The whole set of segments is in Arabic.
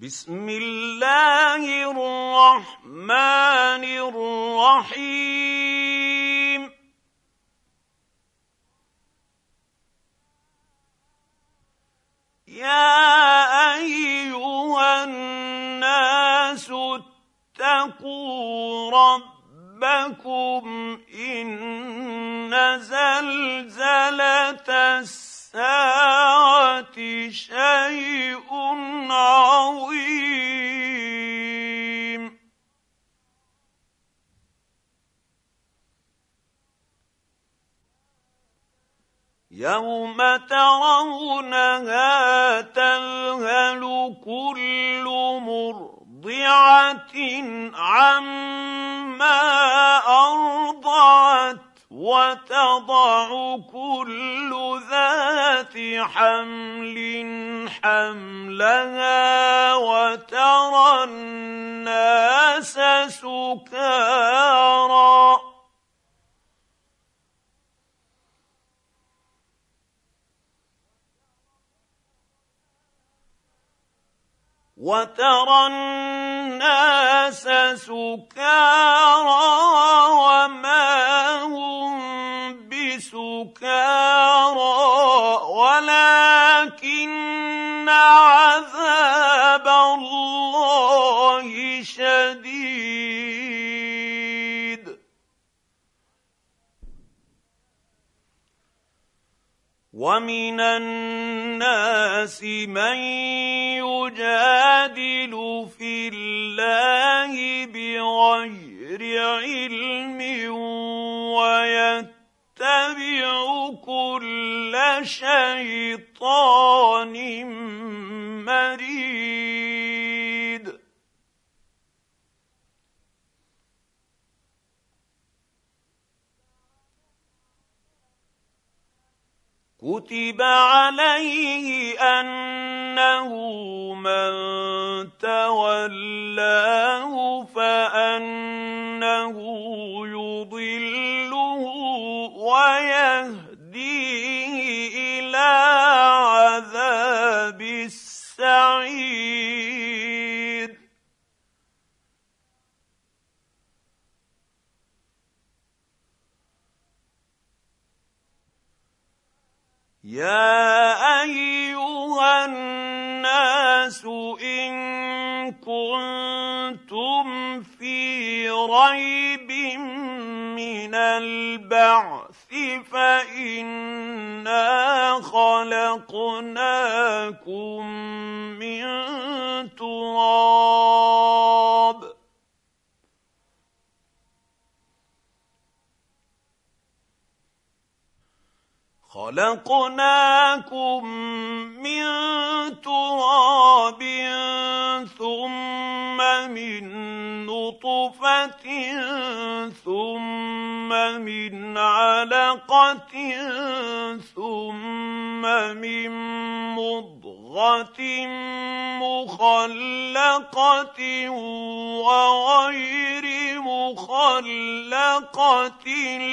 بسم الله الرحمن الرحيم يا أيها الناس اتقوا ربكم إن زلزلة الساعة شيء عظيم يوم ترونها تذهل كل مرضعة عما أرضعت وتضع كل ذات حمل حملها وترى الناس سكارى وما هم بسكارى ولكن عذاب الله شديد ومن الناس من يجادل في الله بغير علم ويتبع كل شيطان مريد كتب عليه أنه من تولاه فأنه يضله ويهديه إلى عذاب السعير يا أيها الناس إن كنتم في ريب من البعث فإنا خلقناكم من تراب ثم من نطفة ثم من علقة ثم من مضغة مخلقة وغير مخلقة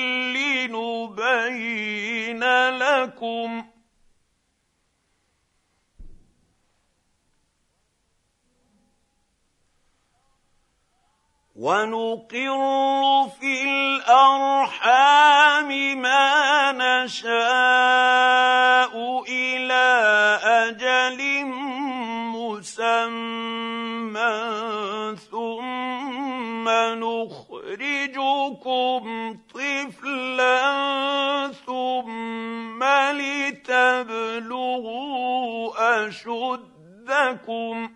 لنبين لكم ونقر في الأرحام ما نشاء إلى أجل مسمى ثم نخرجكم طفلا ثم لتبلغوا أشدكم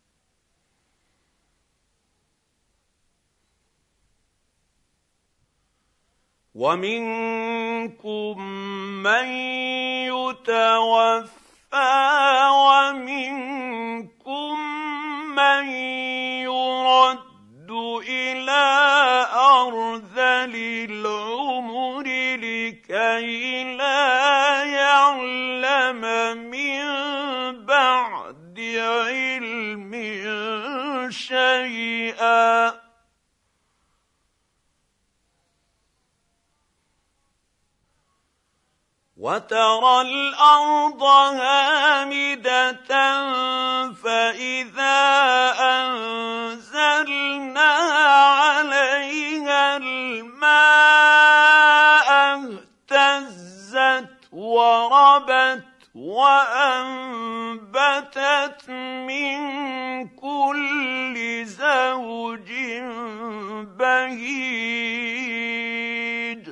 ومنكم من يتوفى ومنكم من يرد إلى أرذل العمر لكي لا يعلم من بعد علم شيئا وترى الأرض هامدة فإذا أتت من كل زوج بهيج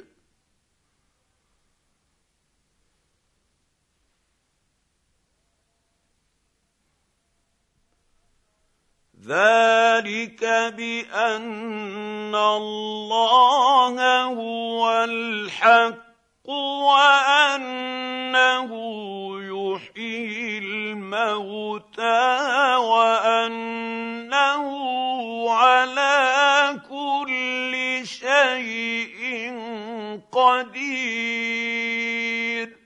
ذلك بأن الله هو الحق وأنه يحيي الموتى وأنه على كل شيء قدير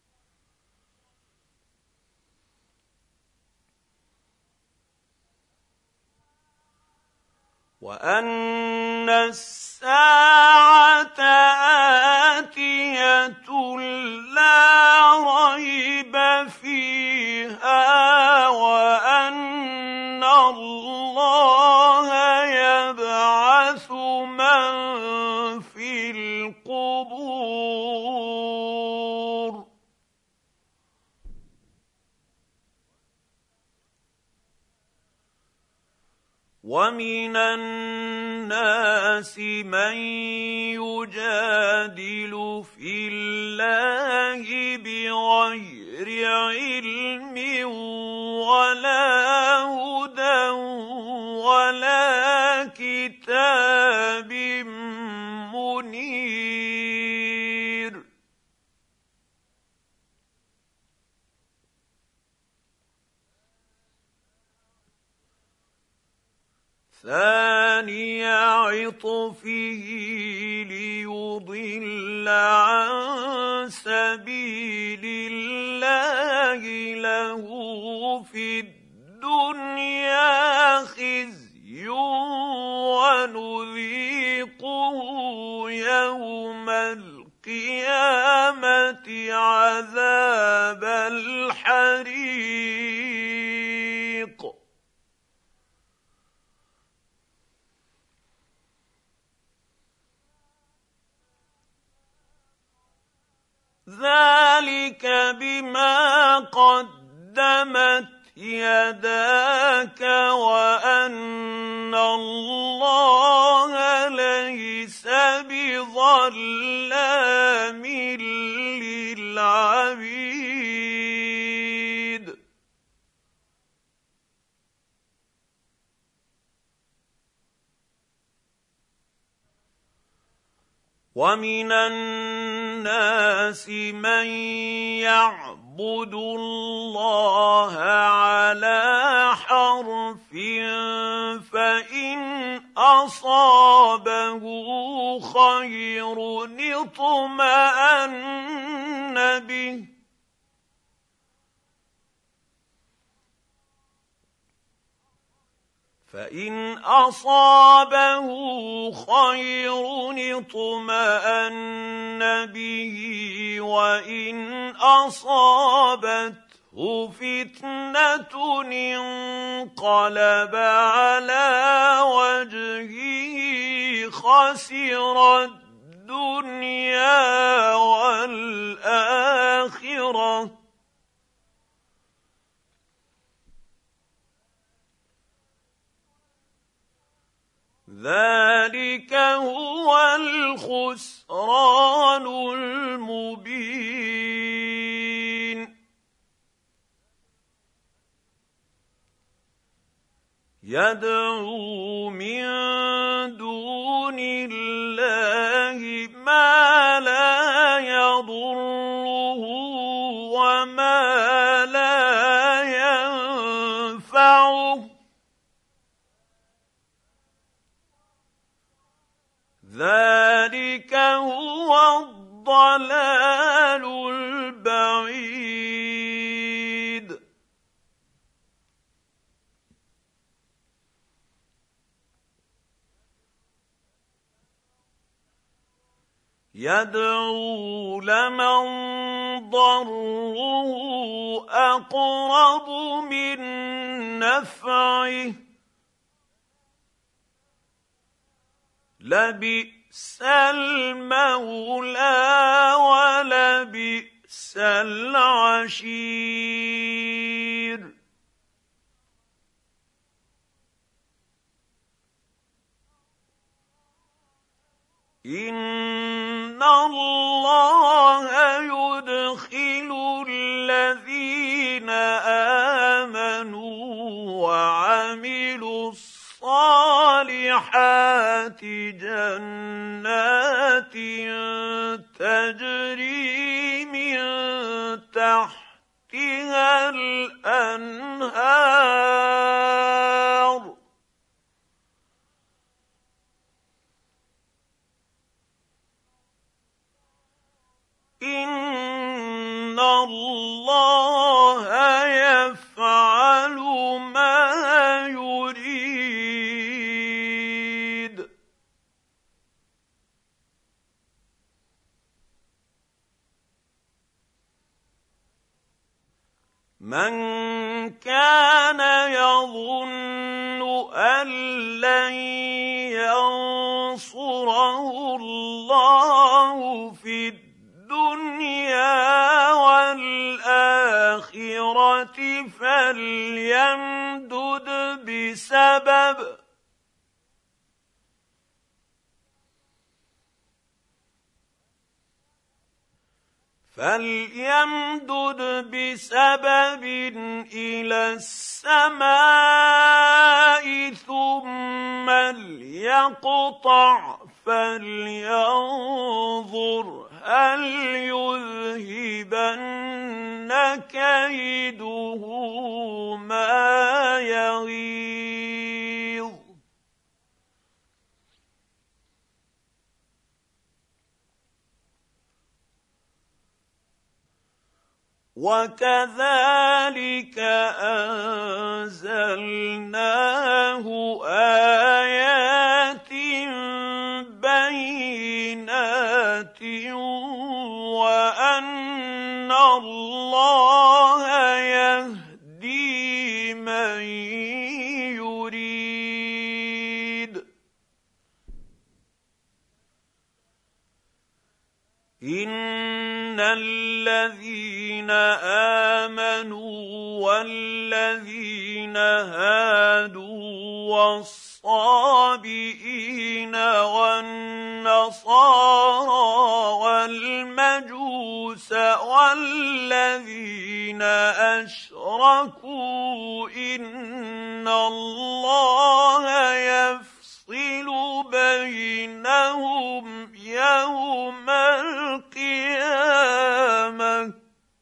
وأن الساعة آتية لا ريب فيها وأن الله يبعث من في القبور ومن الناس من يجادل في الله بغير علم ولا هدى ولا كتاب منير ثاني عطفه ليضل عن سبيل الله له في الدنيا خزي ونذيقه يوم القيامة عذاب الحريق ذلك بما قدمت يداك وأن الله ليس بظلام للعبيد ومن الناس من يعبد الله على حرف فإن أصابه خير اطمأن به فإن أصابه خير اطمأن به وإن أصابته فتنة انقلب على وجهه خسر الدنيا والآخرة ذلك هو الخسران المبين يدعو من دون الله ما لا يضره وما لا ينفعه ذلك هو الضلال البعيد يدعو لمن ضره أقرب من نفعه لبئس المولى ولبئس العشير إِنَّ اللَّهَ يُدْخِلُ الَّذِينَ آمَنُوا وَعَمِلُوا الصَّالِحَاتِ جَنَّاتٍ تَجْرِي مِن تَحْتِهَا الْأَنْهَارُ إِنَّ اللَّهَ يَفْعَلُ مَا يُرِيدُ مَنْ كَانَ يَظُنُّ أَن لَّن يَنصُرَهُ اللَّهُ في الدُّنْيَا وَالْآخِرَةِ فَلْيَمْدُدْ بِسَبَبٍ إِلَى السَّمَاءِ ثُمَّ لْيَقْطَعْ فَلْيَنظُرْ هَلْ يُذْهِبَنَّ كَيْدُهُ مَا يَغِيظُ وَكَذَلِكَ أَنزَلْنَاهُ آيَاتٍ بَيِّنَاتٍ وَأَنَّ اللَّهَ يَهْدِي مَن يُرِيدُ إِنَّ الَّذِينَ آمَنُوا وَالَّذِينَ هَادُوا وَالصَّابِئِينَ وَالنَّصَارَىٰ وَالْمَجُوسَ وَالَّذِينَ أَشْرَكُوا إِنَّ اللَّهَ يَفْصِلُ بَيْنَهُمْ يَوْمَ الْقِيَامَةِ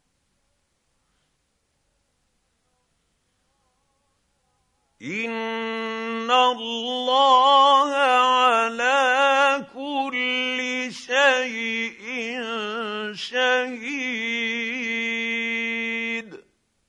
إِنَّ اللَّهَ عَلَىٰ كُلِّ شَيْءٍ شَهِيدٌ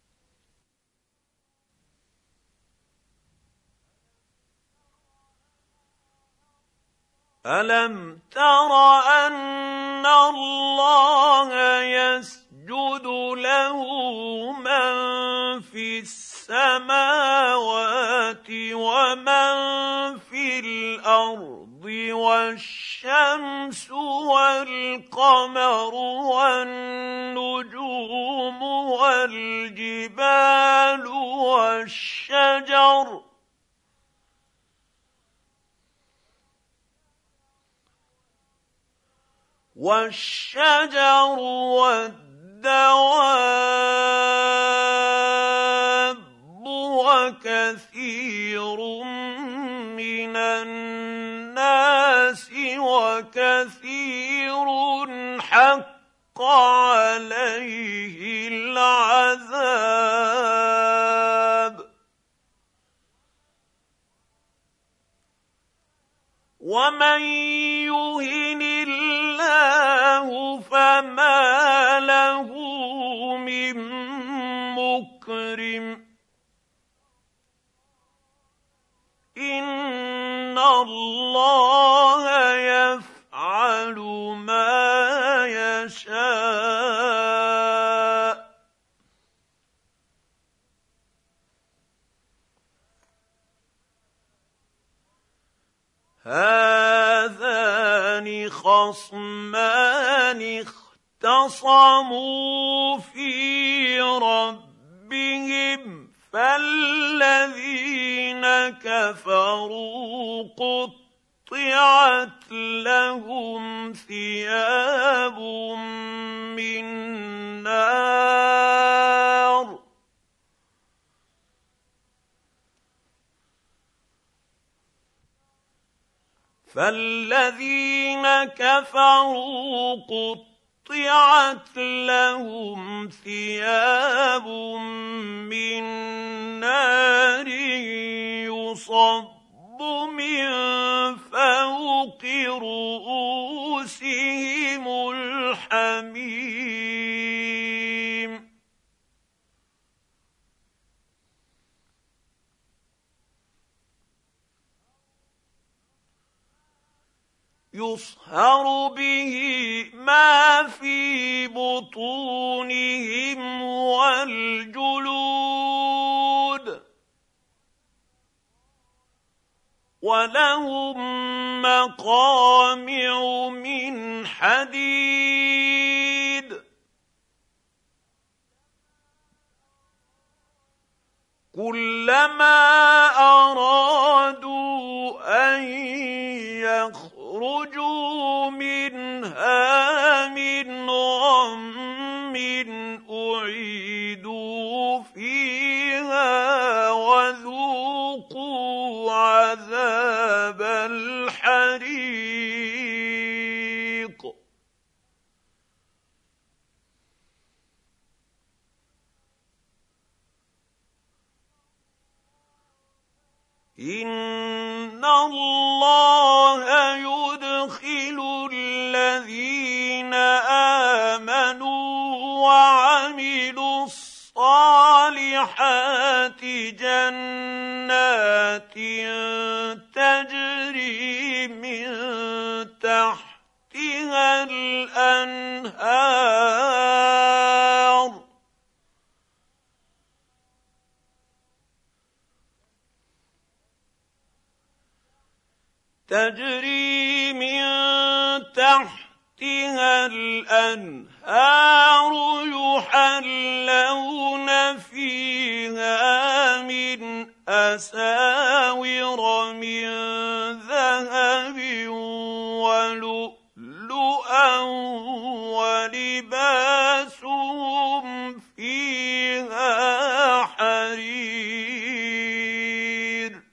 أَلَمْ تَرَ أَنَّ اللَّهَ يَسْجُدُ لَهُ مَن فِي السَّمَاوَاتِ وَمَن فِي الْأَرْضِ وَالشَّمْسُ وَالْقَمَرُ وَالنُّجُومُ وَالْجِبَالُ وَالشَّجَرُ وَالدَّوَابُّ وَكَثِيرٌ مِّنَ النَّاسِ وَكَثِيرٌ حَقَّ عَلَيْهِ الْعَذَابُ وَمَن يُهِنِ اللَّهُ فَمَا لَهُ مِن مُّكْرِمٍ إِنَّ اللَّهَ يَفْعَلُ مَا يَشَاءُ هَٰذَانِ خَصْمَانِ اخْتَصَمُوا فِي رَبِّهِمْ فَالَّذِينَ كَفَرُوا قُطِّعَتْ لهم ثياب من نار فالذين كفروا قطعت لهم ثياب من نار يصب من فوق رؤوسهم الحميم يصهر به ما في بطونهم والجلود ولهم مقامع من حديد كلما أرادوا أن يخرجوا منها من غم أعيدوا فيها وذوقوا عذاب الحريق إن الله يدخل الذين آمنوا وعملوا الصالحات جنات تجري من تحتها الأنهار تجري من تحتها الأنهار يحلون فيها من أساور من ذهب ولؤلؤا ولباسهم فيها حرير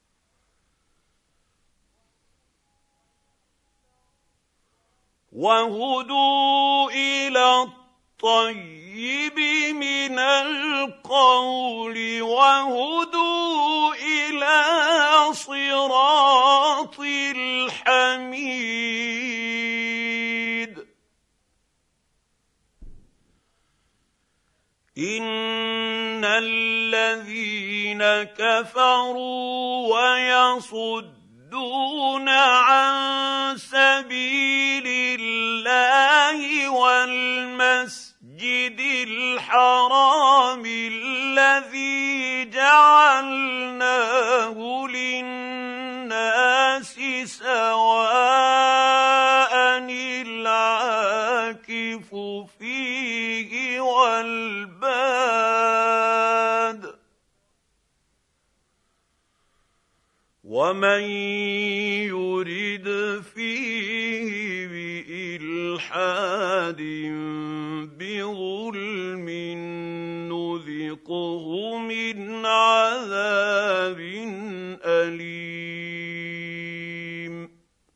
وهدوا إلى الطيب من القول وهدوا إلى صراط الحميد إن الذين كفروا ويصدون عن سبيل الله والمسجد الحرام الذي جعلناه للناس سواء العاكف فيه والباد ومن يرد فيه بإلحاد بظلم نذقه من عذاب أليم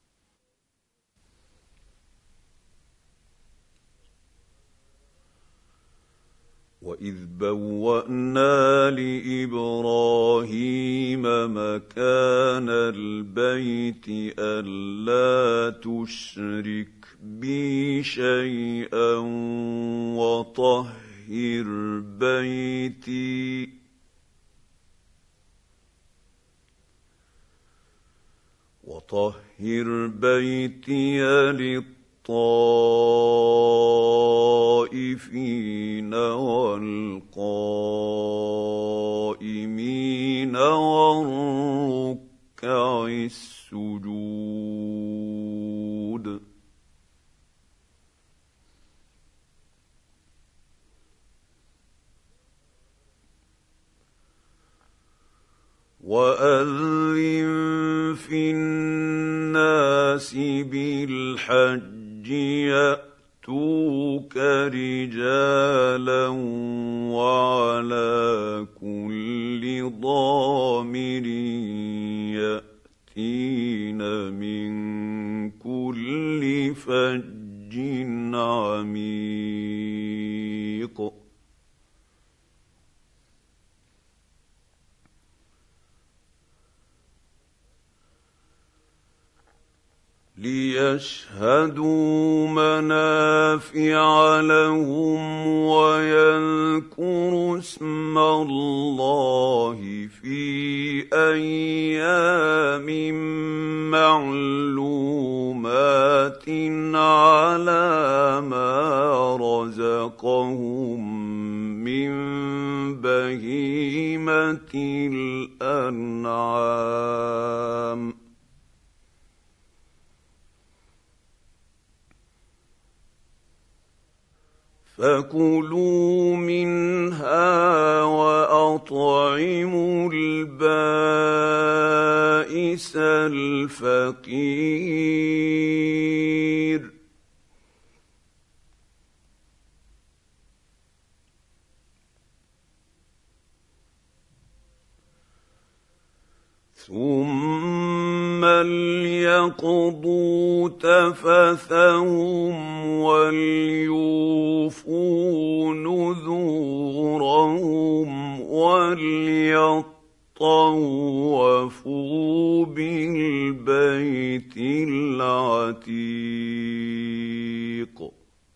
وإذ بوأنا لإبراهيم مكان البيت ألا تشرك بي شيئا وطهر بيتي للطائفين والقائمين والركع السجود وأذن في الناس ضامر يأتين من كل فج عميق ليشهدوا منافع لهم ويذكروا اسم الله في أيام معلومات على ما رزقهم من بهيمة الأنعام فكلوا منها وأطعموا البائس الفقير ثم ليقضوا تفثهم وليوفوا نذورهم وليطوفوا بالبيت العتيق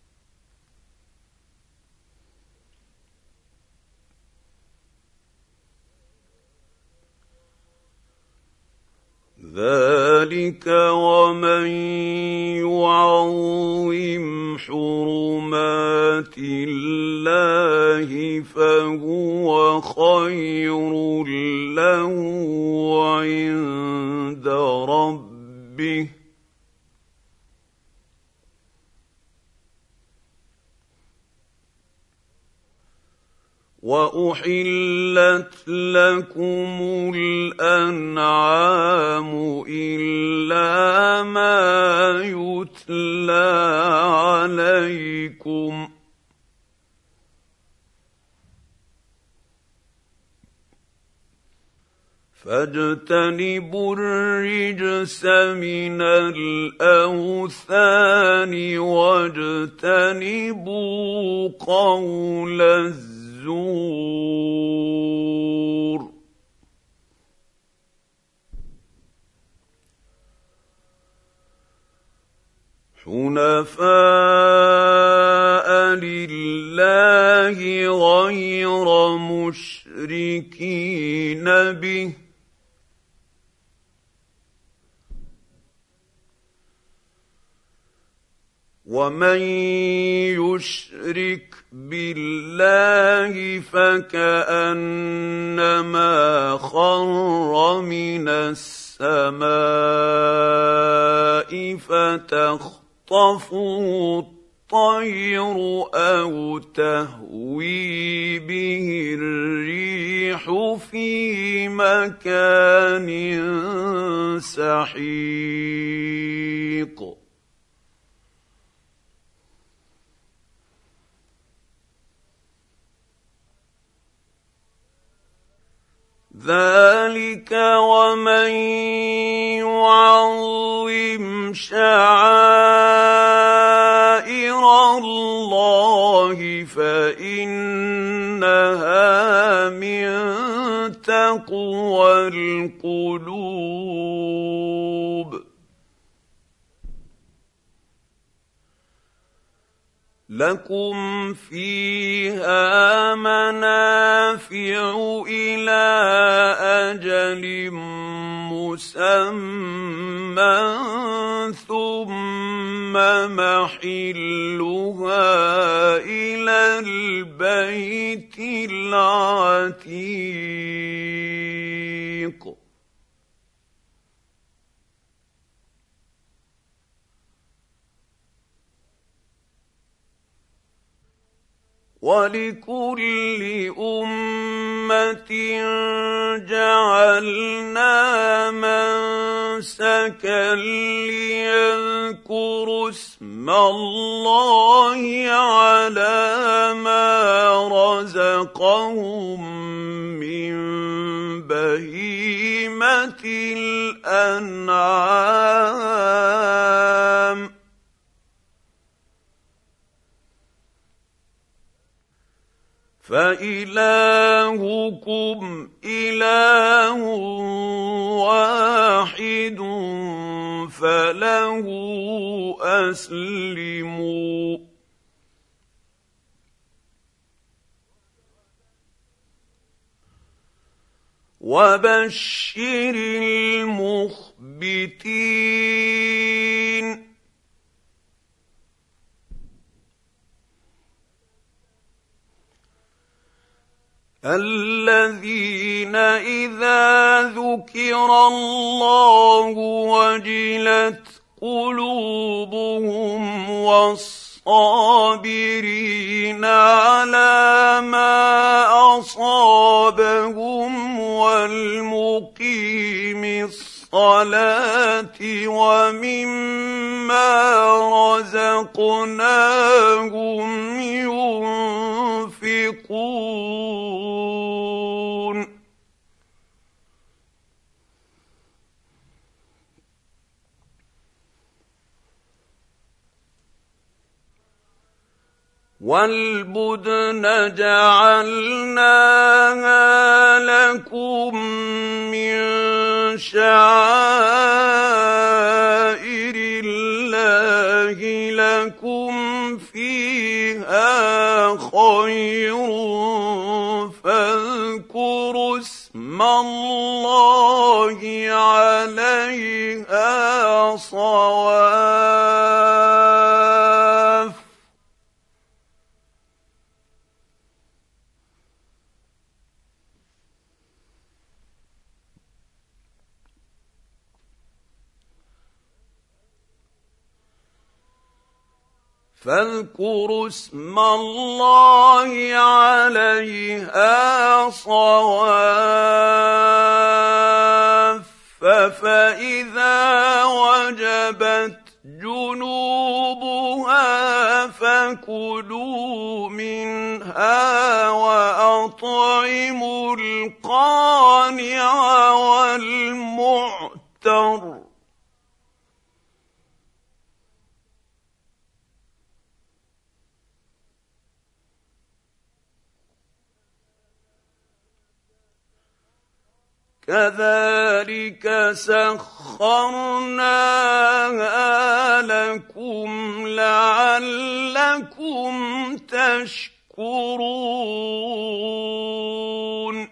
ذلك ومن يعظم حرمات الله فهو خير له عند ربه وأحلت لكم الأنعام إلا ما يتلى عليكم فاجتنبوا الرجس من الأوثان واجتنبوا قول الزور حنفاء لله غير مشركين به ومن يشرك بالله فكأنما خر من السماء فتخطفه الطير أو تهوي به الريح في مكان سحيق ذلك ومن يعظم شعائر الله فإنها من تقوى القلوب لكم فيها منافع إلى أجل مسمى ثم محلها إلى البيت العتيق ولكل أمة جعلنا منسكا ليذكروا اسم الله على ما رزقهم من الأنعام فإلهكم إله واحد فله أسلموا وبشر المخبتين الذين إذا ذكر الله وجلت قلوبهم والصابرين على ما أصابهم والمقيم الصلاة ومما رزقناهم ينفقون والبدن جعلناها لكم من شعائر الله لكم فيها خير فاذكروا اسم الله عليها صواف فاذكروا اسم الله عليها صواف فإذا وجبت جنوبها فكلوا منها وأطعموا القانع والمعتر كذلك سخرناها لكم لعلكم تشكرون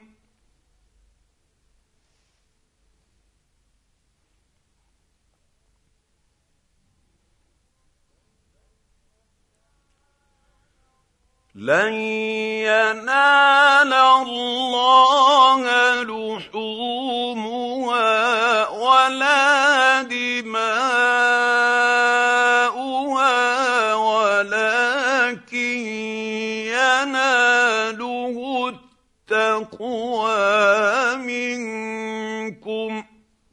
لن ينال الله لحومها ولا دماؤها ولكن يناله التقوى منكم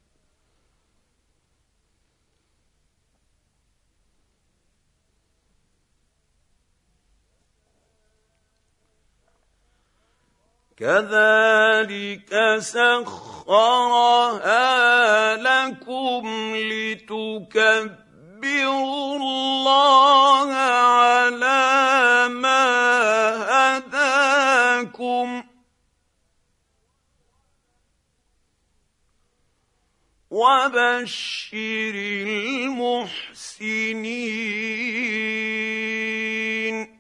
كذلك سخرها لكم لتكبروا الله على ما هداكم وبشر المحسنين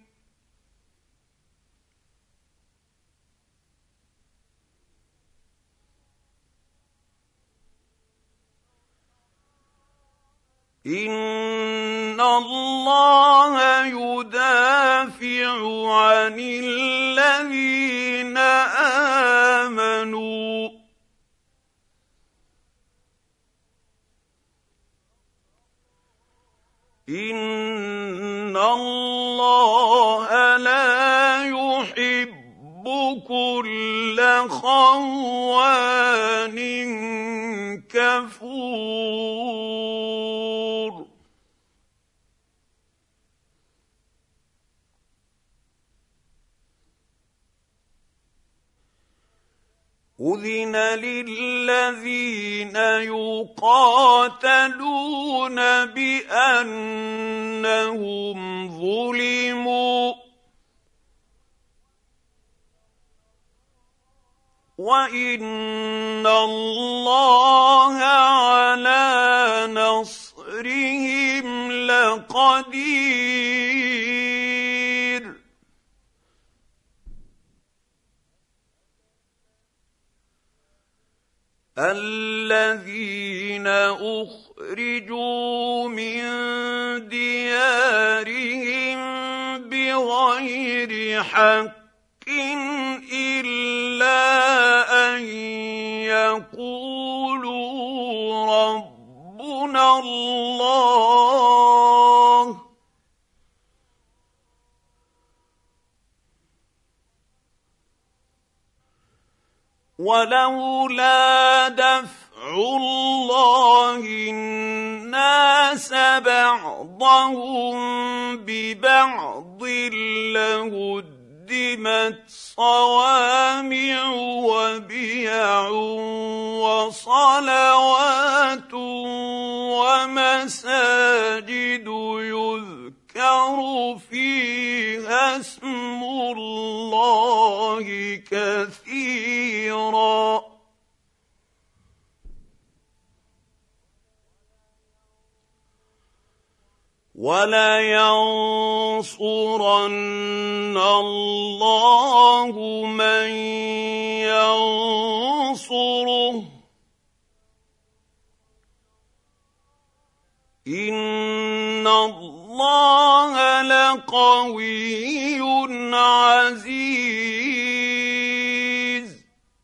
إن الله يدافع عن الذين آمنوا إن الله لا يحب كل خوان كفور أذن للذين يقاتلون بأنهم ظلموا وإن الله على نصرهم لقدير الذين أخرجوا من ديارهم بغير حق إلا أن يقولوا ربنا الله ولولا دفع الله الناس بعضهم ببعض لهدمت صوامع وبيع وصلوات ومساجد يذكر فيها اسم الله كثيرا ولينصرن الله من ينصره إن الله لقوي عزيز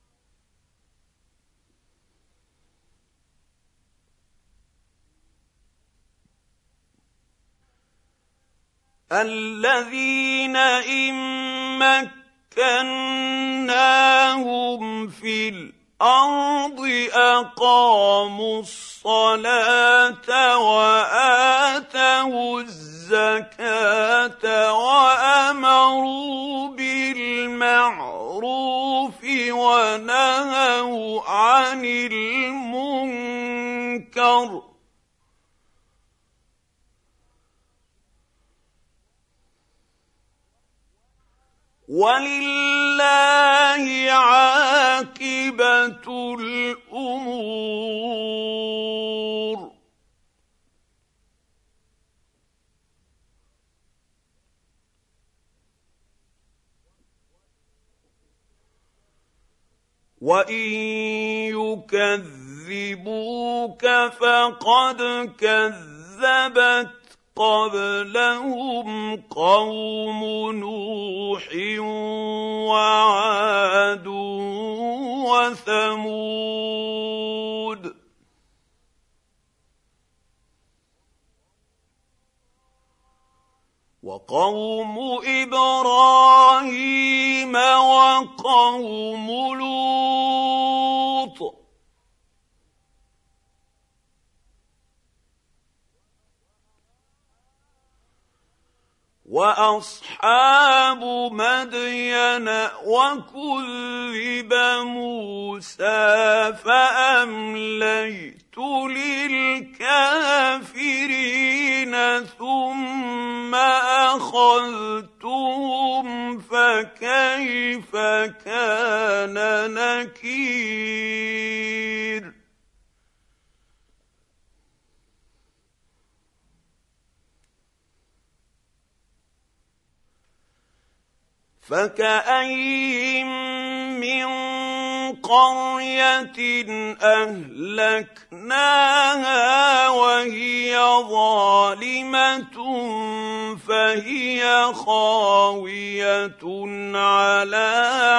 الذين إن مكناهم في الأرض أقاموا الصلاة وآتوا الزكاة وأمروا بالمعروف ونهوا عن المنكر ولله عاقبة الأمور وإن يكذبوك فقد كذبت قبلهم قوم نوح وعاد وثمود وقوم إبراهيم وقوم لوط وأصحاب مدين وكذب موسى فأمليت للكافرين ثم أخذتهم فكيف كان نكير فكأين من قرية أهلكناها وهي ظالمة فهي خاوية على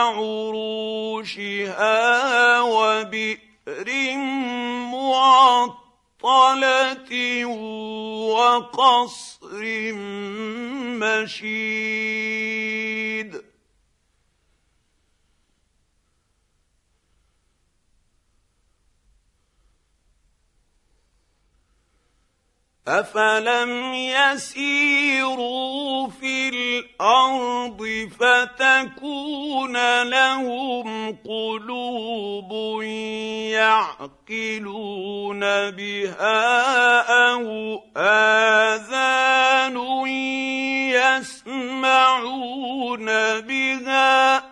عروشها وبئر معطلة وقصر مشيد أفلم يسيروا في الأرض فتكون لهم قلوب يعقلون بها أو آذان يسمعون بها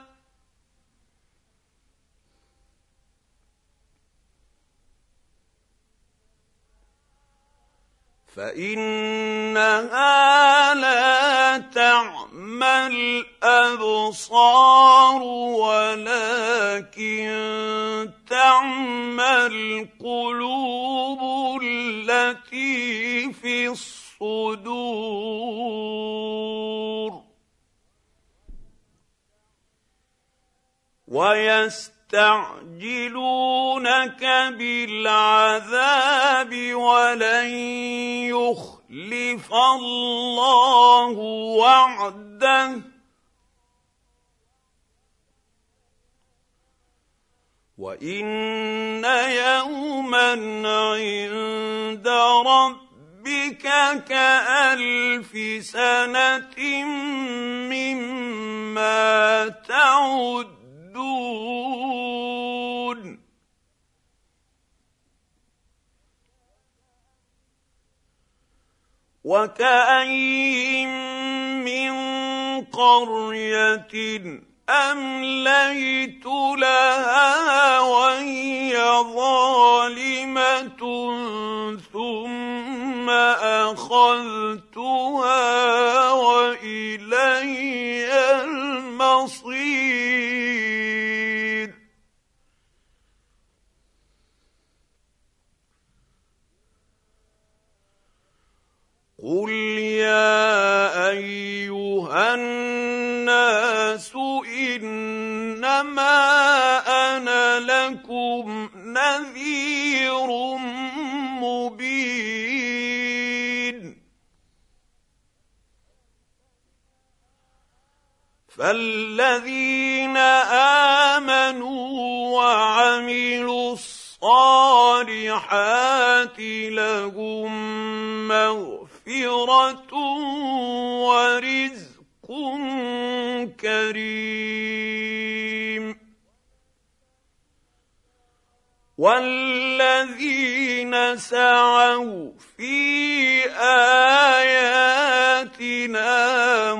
فإنها لا تعمى الأبصار ولكن تعمى القلوب التي في الصدور ويستعجلونك بالعذاب ولن يخلف الله وعده وإن يوما عند ربك كألف سنة مما تعدون وكأين من قرية أمليت لها وهي ظالمة ثم أخذتها وإلي المصير قل يا أيها الناس إنما أنا لكم نذير مبين فالذين آمنوا وعملوا الصالحات لهم مغفرة ورزق كريم والذين سعوا في آياتنا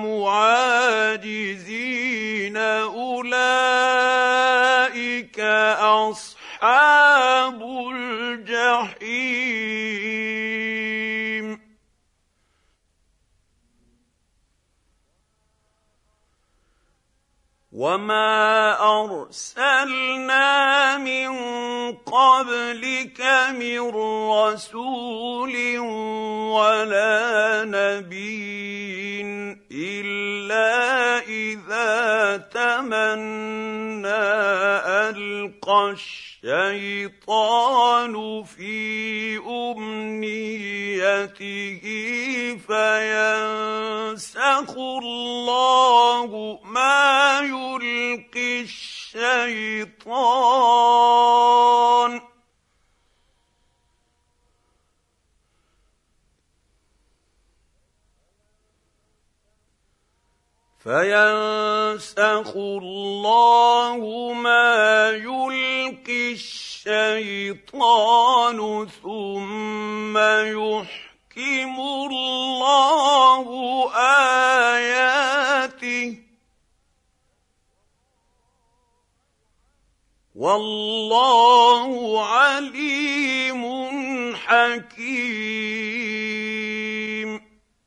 معاجزين أولئك أصحاب الجحيم وما أرسلنا من قبلك من رسول ولا نبي إلا إذا تمنى ألقى الشيطان في أمنيته فينسخ الله ما يلقي الشيطان ثم يحكم الله آياته والله عليم حكيم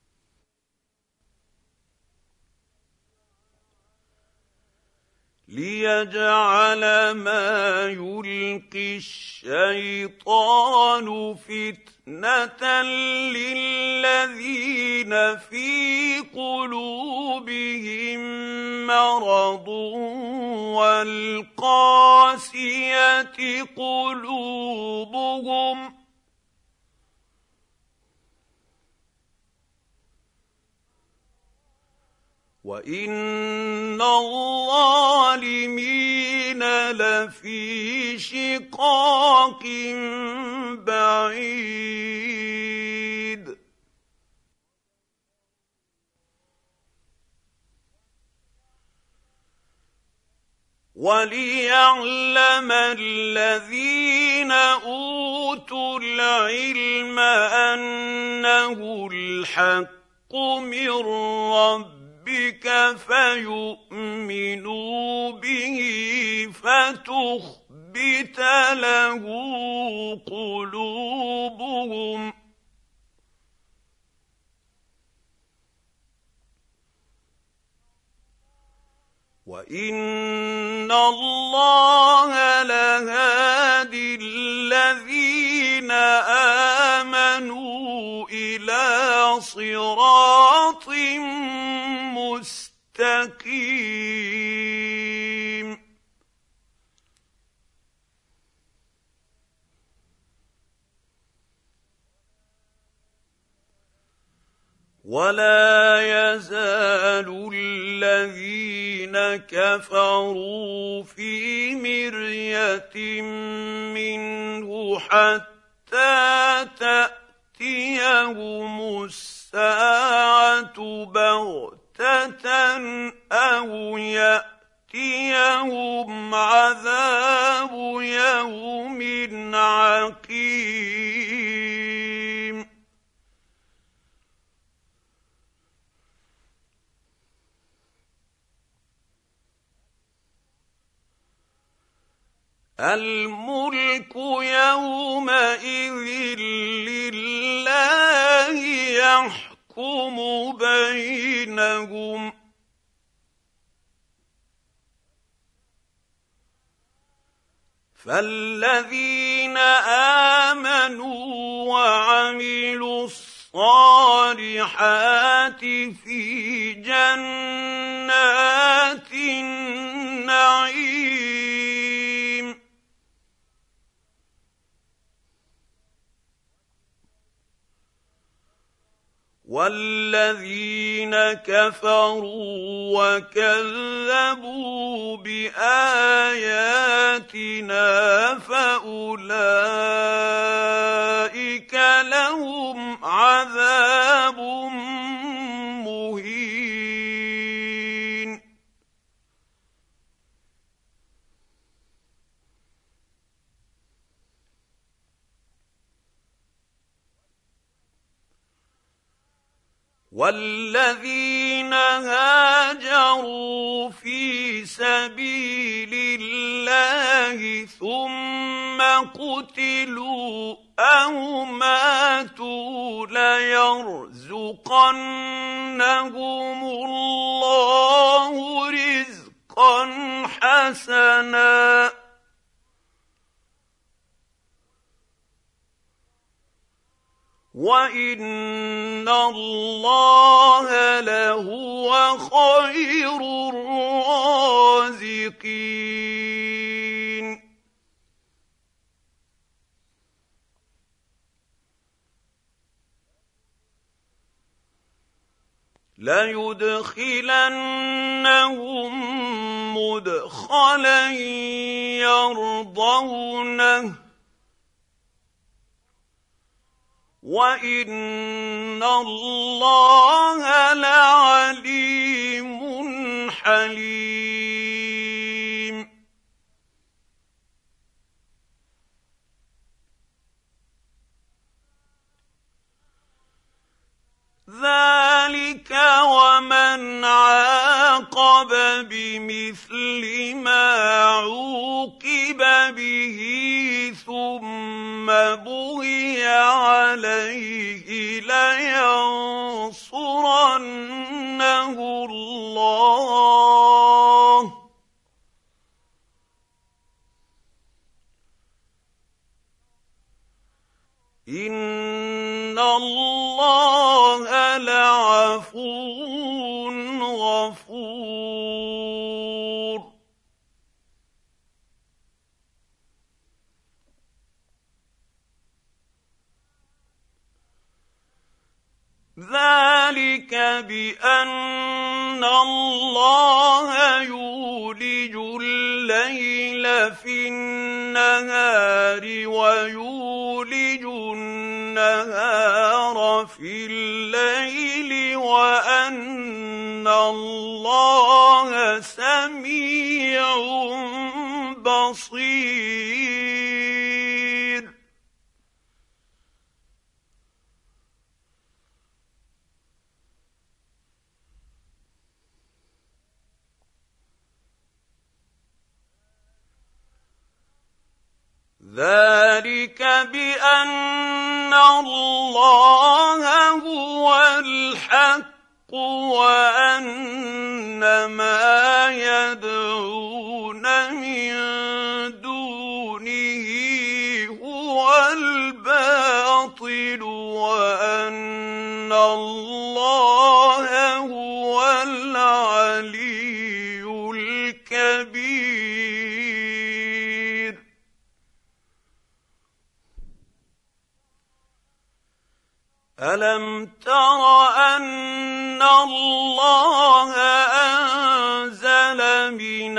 ليجعل ما يلقي الشيطان فتنة للذين في قلوبهم مرض والقاسية قلوبهم وإن الظالمين لفي شقاق بعيد وَلِيَعْلَمَ الَّذِينَ أُوتُوا الْعِلْمَ أَنَّهُ الْحَقُّ مِن رَّبِّكَ فَيُؤْمِنُوا بِهِ فَتُخْبِتَ لَهُ قُلُوبُهُمْ ۗ وَإِنَّ اللَّهَ لَهَادِي الَّذِينَ آمَنُوا إِلَىٰ صِرَاطٍ مُّسْتَقِيمٍ. وَلَا يَزَالُ الَّذِينَ كَفَرُوا فِي مِرْيَةٍ مِّنْهُ حَتَّىٰ تَأْتِيَهُمُ السَّاعَةُ بَغْتَةً أَوْ يَأْتِيَهُمْ عَذَابُ يَوْمٍ عَقِيمٍ. الْمُلْكُ يَوْمَئِذٍ لِّلَّهِ يَحْكُمُ بَيْنَهُمْ ۚ فَالَّذِينَ آمَنُوا وَعَمِلُوا الصَّالِحَاتِ فِي جَنَّاتِ النَّعِيمِ، وَالَّذِينَ كَفَرُوا وَكَذَّبُوا بِآيَاتِنَا فَأُولَٰئِكَ لَهُمْ عَذَابٌ مُّهِينٌ. وَالَّذِينَ هَاجَرُوا فِي سَبِيلِ اللَّهِ ثُمَّ قُتِلُوا أَوْ مَاتُوا لَيَرْزُقَنَّهُمُ اللَّهُ رِزْقًا حَسَنًا ۚ وَإِنَّ اللَّهَ لَهُوَ خَيْرُ الرَّازِقِينَ. لَيُدْخِلَنَّهُم مُّدْخَلًا يَرْضَوْنَهُ، وَإِنَّ اللَّهَ لَعَلِيمٌ حَلِيمٌ. ذَٰلِكَ وَمَنْ عَاقَبَ بِمِثْلِ مَا عُوقِبَ بِهِ ثُمَّ بُغِيَ عَلَيْهِ لَيَنصُرَنَّهُ اللَّهُ ۗ إِنَّ اللَّهَ لَعَفُوٌّ غَفُورٌ. ذَٰلِكَ بِأَنَّ اللَّهَ يُولِجُ اللَّيْلَ فِي النَّهَارِ وَيُولِجُ النَّهَارَ فِي اللَّيْلِ، وَأَنَّ اللَّهَ سَمِيعٌ ذلك بأن الله هو الحق وأن ما يدعون من دونه هو الباطل وأن الله هو العلي الكبير. ألم تر أن الله أنزل من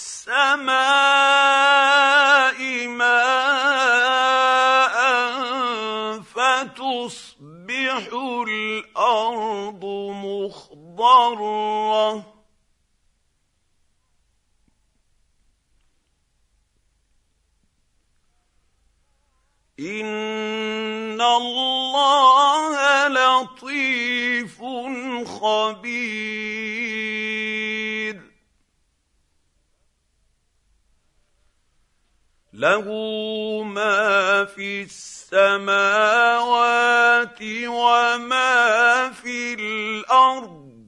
السماء ماء فتصبح الأرض مخضرة إن الله لطيف خبير. له ما في السماوات وما في الأرض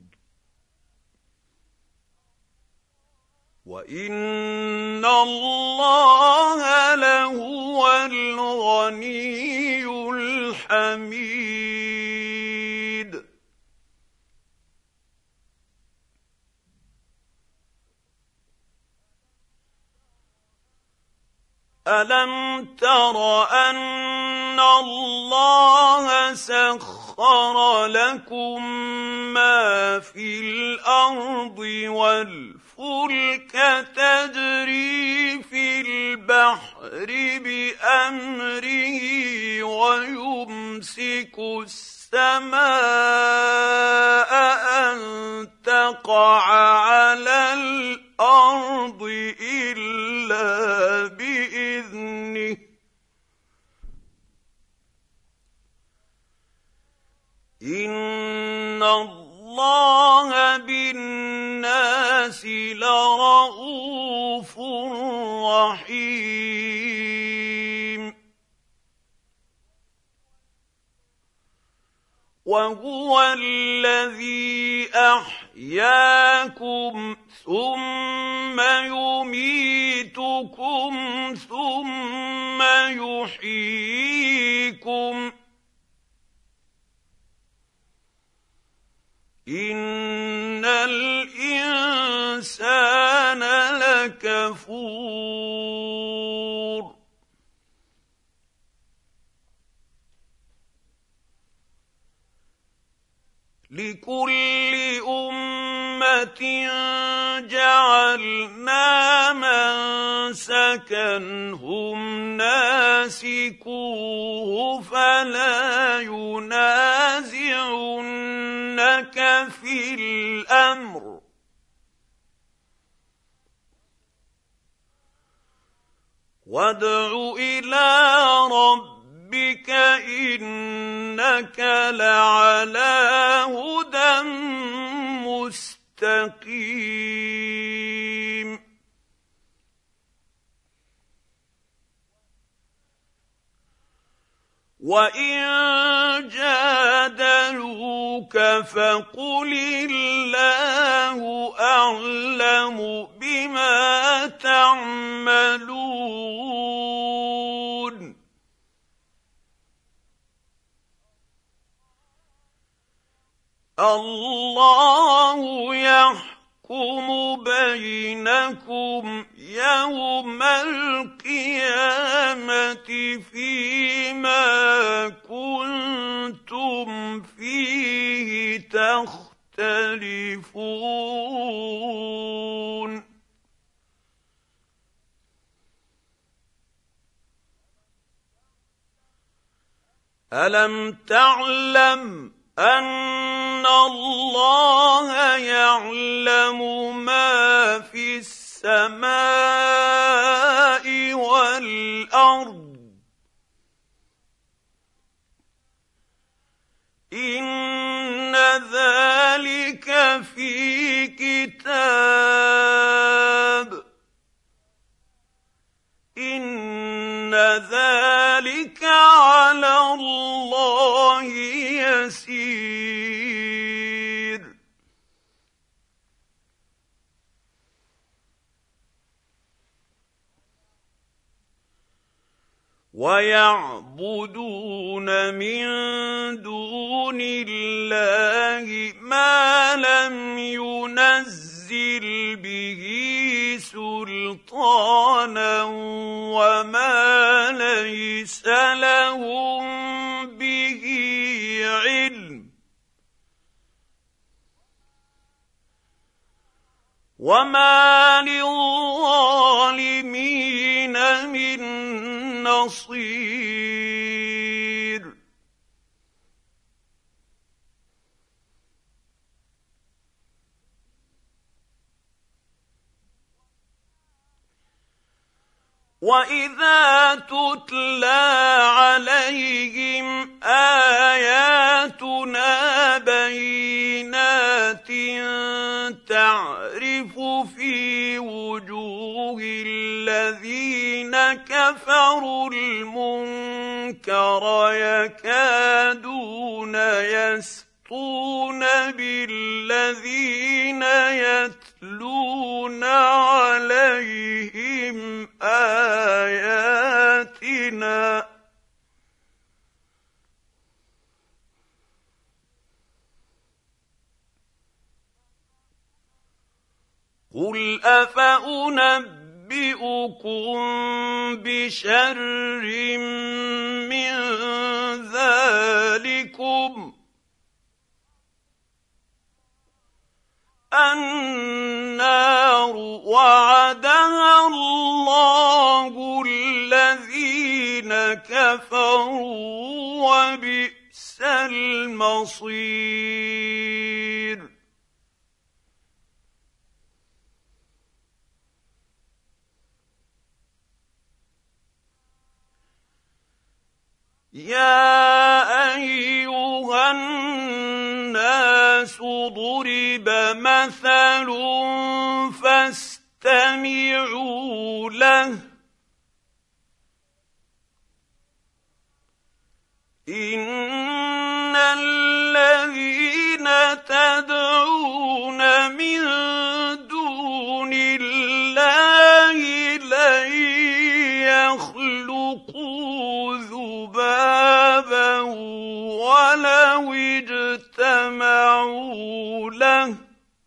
وإن الله لهو الغني الحميد. ألم تر أن الله سخر لكم ما في الأرض والفلك تجري في البحر بأمره ويمسك السماء أن تقع على الأرض إلا بإذنه إن الله بالناس لرءوف رحيم. وهو الذي أحياكم ثم يميتكم ثم يحييكم إن الإنسان لكفور. لكل أمة جعلنا منسكا هم ناسكوه فلا ينازعنك في الأمر وادع إلى ربك إنك لعلى هدى مستقيم. وإن جادلوك فقل الله أعلم بما تعملون الله يحكم بينكم يوم القيامة فيما كنتم فيه تختلفون. ألم تعلم أن الله يعلم ما في السماء والأرض إن ذلك في كتاب إن ذلك على الله يسير ويعبدون من دون الله ما لم ينزل به سلطانا وما ليس لهم به علم وما للظالمين من نصير وإذا تتلى عليهم آياتنا بينات تعرف في وجوه الذين كفروا المنكر يكادون يسطون بالذين يتلون عليهم آياتنا قل أفأنبئكم بشر من ذلكم النار وعدها الله الذين كفروا وبئس المصير يا أيها الناس ضرب مثل فاستمعوا له إن الذين تدعون من دون الله لن يخلقوا ذبابا ولو اجتمعوا له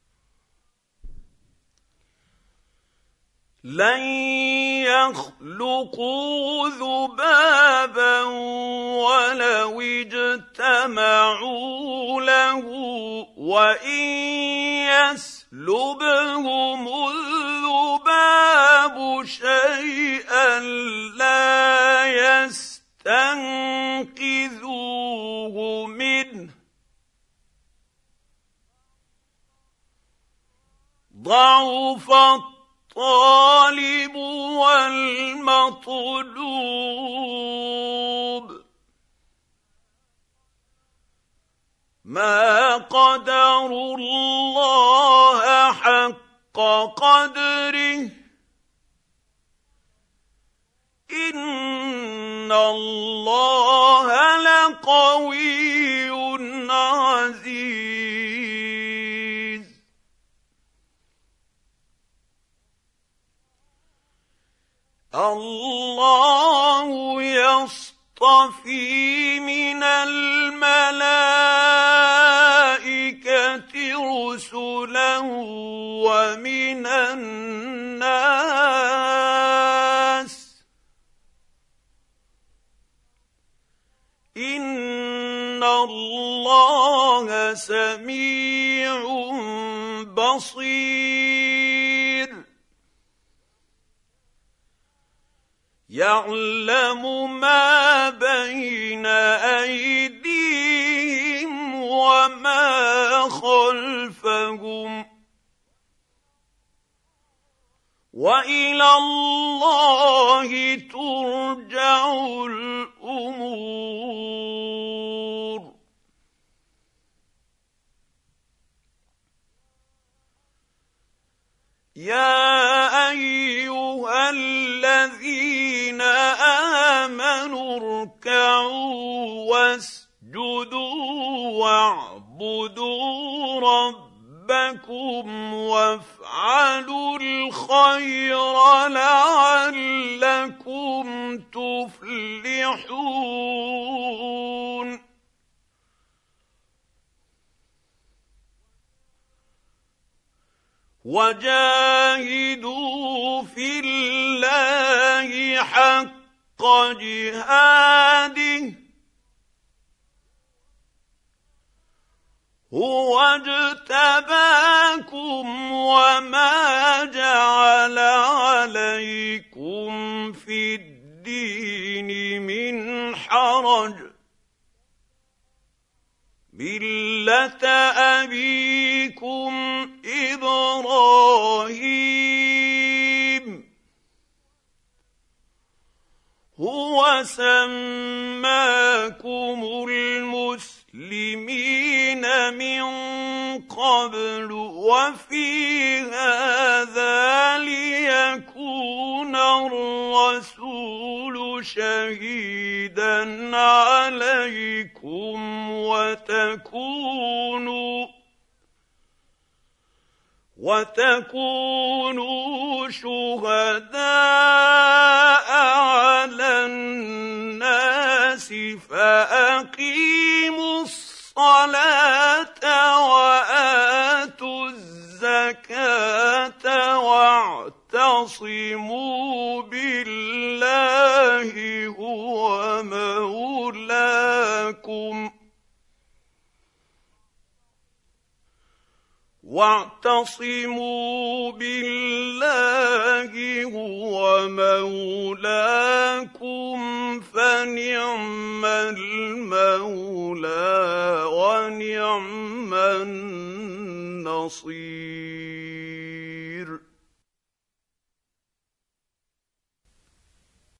لن يخلقوا ذبابا ولو اجتمعوا له وإن يسلبهم الذباب شيئا لا يستنقذوه منه ضعف الطالب والمطلوب ما قدروا الله حق قدره إن الله لقوي عزيز الله يصطفي من الملائكة رسلا ومن الناس إن الله سميع بصير يعلم ما بين أيديهم وما خلفهم وإلى الله ترجع الأمور يا أيها الذين الخير لعلكم تفلحون وجاهدوا في الله حق جهاده هو اجتباكم وما جعل عليكم في الدين من حرج ملة أبيكم إبراهيم هو سماكم المسلمين من قبل وفي هذا ليكون الرسول شهيدا عليكم وتكونوا شهداء على الناس فأقيموا الصلاة وآتوا الزكاة واعتصموا بالله هو مولاكم فنعم المولى ونعم النصير.